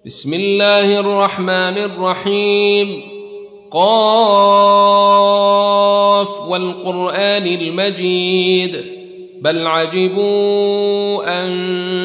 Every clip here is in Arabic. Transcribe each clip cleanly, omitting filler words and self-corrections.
بسم الله الرحمن الرحيم. قاف والقرآن المجيد بل عجبوا أن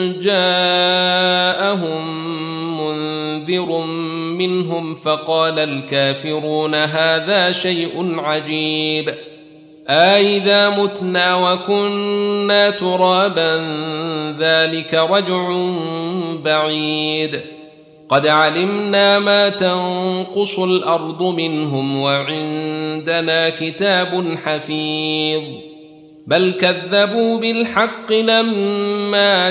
جاءهم منذر منهم فقال الكافرون هذا شيء عجيب أإذا متنا وكنا ترابا ذلك رجع بعيد قد علمنا ما تنقص الأرض منهم وعندنا كتاب حفيظ بل كذبوا بالحق لما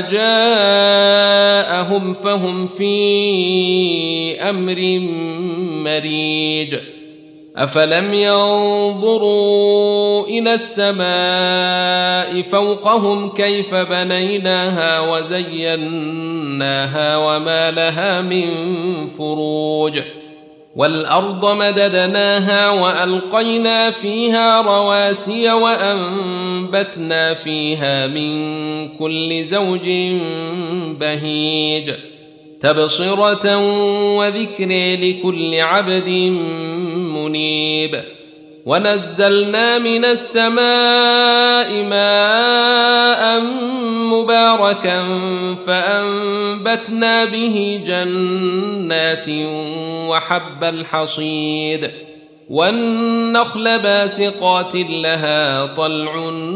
جاءهم فهم في أمر مريج أفلم ينظروا إلى السماء فوقهم كيف بنيناها وزيناها وما لها من فروج والأرض مددناها وألقينا فيها رواسي وأنبتنا فيها من كل زوج بهيج تبصرة وذكر لكل عبد منيب ونزلنا من السماء ماء مباركا فأنبتنا به جنات وحب الحصيد والنخل باسقات لها طلع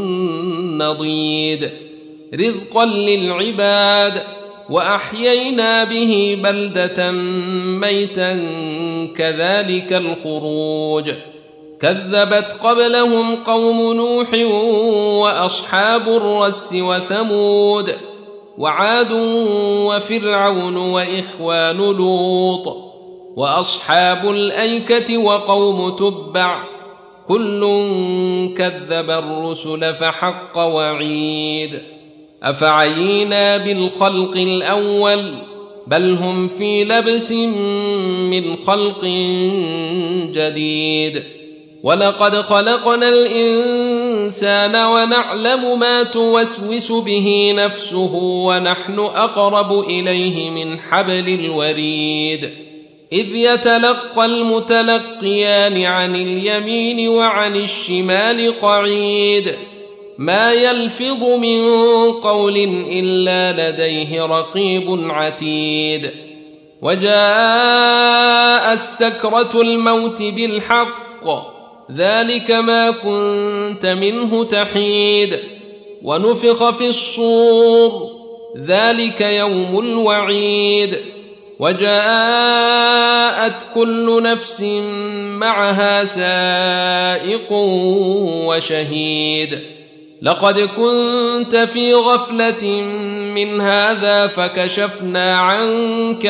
نضيد رزقا للعباد وأحيينا به بلدة ميتا كذلك الخروج كذبت قبلهم قوم نوح وأصحاب الرس وثمود وعاد وفرعون وإخوان لوط وأصحاب الأيكة وقوم تبع كل كذب الرسل فحق وعيد أفعينا بالخلق الأول بل هم في لبس من خلق جديد ولقد خلقنا الإنسان ونعلم ما توسوس به نفسه ونحن أقرب إليه من حبل الوريد إذ يتلقى المتلقيان عن اليمين وعن الشمال قعيد ما يلفظ من قول إلا لديه رقيب عتيد وجاء السكرة الموت بالحق ذلك ما كنت منه تحيد ونفخ في الصور ذلك يوم الوعيد وجاءت كل نفس معها سائق وشهيد لقد كنت في غفلة من هذا فكشفنا عنك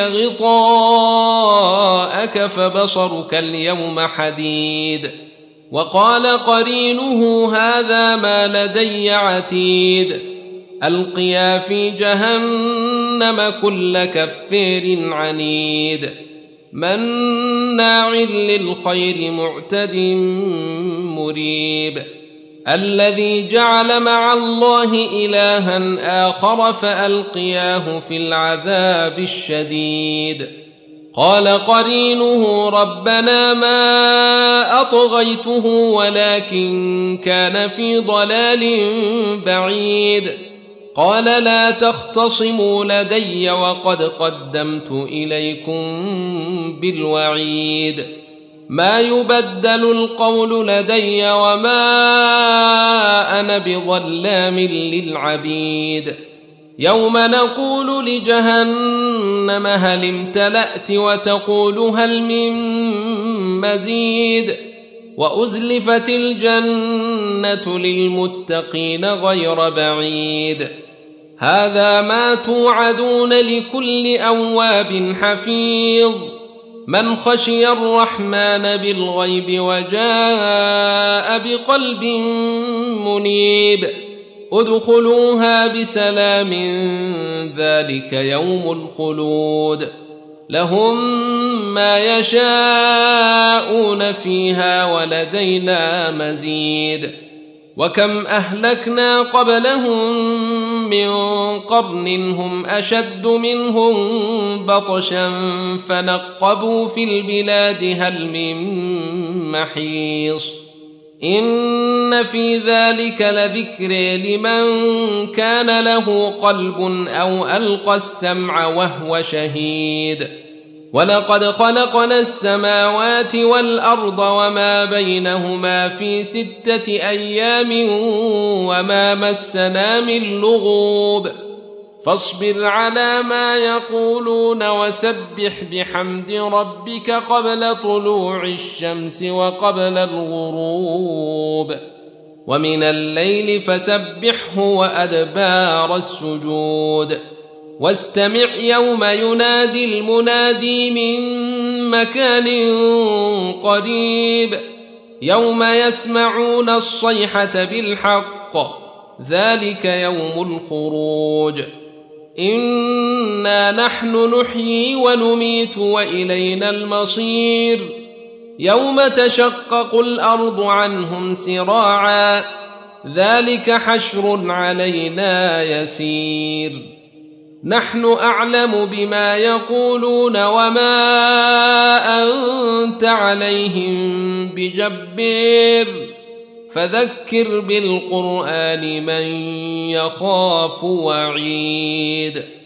غطاءك فبصرك اليوم حديد وقال قرينه هذا ما لدي عتيد ألقيا في جهنم كل كفير عنيد مناع للخير معتد مريب الذي جعل مع الله إلها آخر فألقياه في العذاب الشديد قال قرينه ربنا ما أطغيته ولكن كان في ضلال بعيد قال لا تختصموا لدي وقد قدمت إليكم بالوعيد ما يبدل القول لدي وما أنا بظلام للعبيد يوم نقول لجهنم هل امتلأت وتقول هل من مزيد وأزلفت الجنة للمتقين غير بعيد هذا ما توعدون لكل أواب حفيظ من خشي الرحمن بالغيب وجاء بقلب منيب ادخلوها بسلام ذلك يوم الخلود لهم ما يشاءون فيها ولدينا مزيد وكم أهلكنا قبلهم من قرن هم أشد منهم بطشا فنقبوا في البلاد هل من محيص إن في ذلك لذكر لمن كان له قلب أو ألقى السمع وهو شهيد ولقد خلقنا السماوات والأرض وما بينهما في 6 أيام وما مسنا من لغوب فاصبر على ما يقولون وسبح بحمد ربك قبل طلوع الشمس وقبل الغروب ومن الليل فسبحه وأدبار السجود واستمع يوم ينادي المنادي من مكان قريب يوم يسمعون الصيحة بالحق ذلك يوم الخروج إنا نحن نحيي ونميت وإلينا المصير يوم تشقق الأرض عنهم سراعا ذلك حشر علينا يسير نحن أعلم بما يقولون وما أنت عليهم بجبار فذكر بالقرآن من يخاف وعيد